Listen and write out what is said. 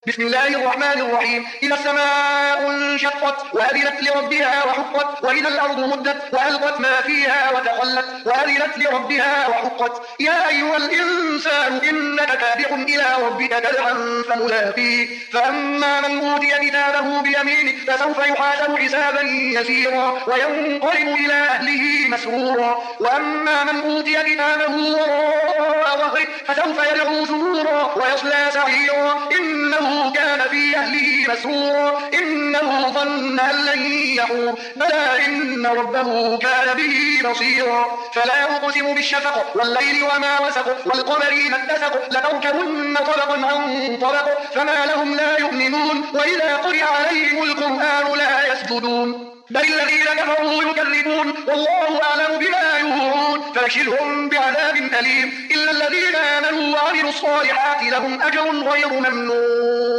بسم الله الرحمن الرحيم. إذا السماء انشقت وأذنت لربها وحقت وإذا الأرض مدت وألقت ما فيها وتخلت وأذنت لربها وحقت. يا أيها الإنسان إنك كادح إلى ربك كدحا فملاقيه. فأما من أوتي كتابه بيمينه فسوف يحاسب حسابا يسيرا وينقلب إلى أهله مسرورا. وأما من أوتي كتابه وراء ظهره فسوف يدعو ثبورا ويصلى سعيرا إنه كان في أهله مسرورا إنه ظن أن لن يحور بلى إن ربه كان به بصيرا. فلا أقسم بالشفق والليل وما وسق والقمر إذا اتسق لتركبن طبقا عن طبق فما لهم لا يؤمنون وإذا قرئ عليهم القرآن لا يسجدون بل الذين كفروا يكذبون والله أعلم بما يوعون فبشرهم بعذاب أليم إلا الذين آمنوا وعملوا الصالحات لهم أجر غير ممنون.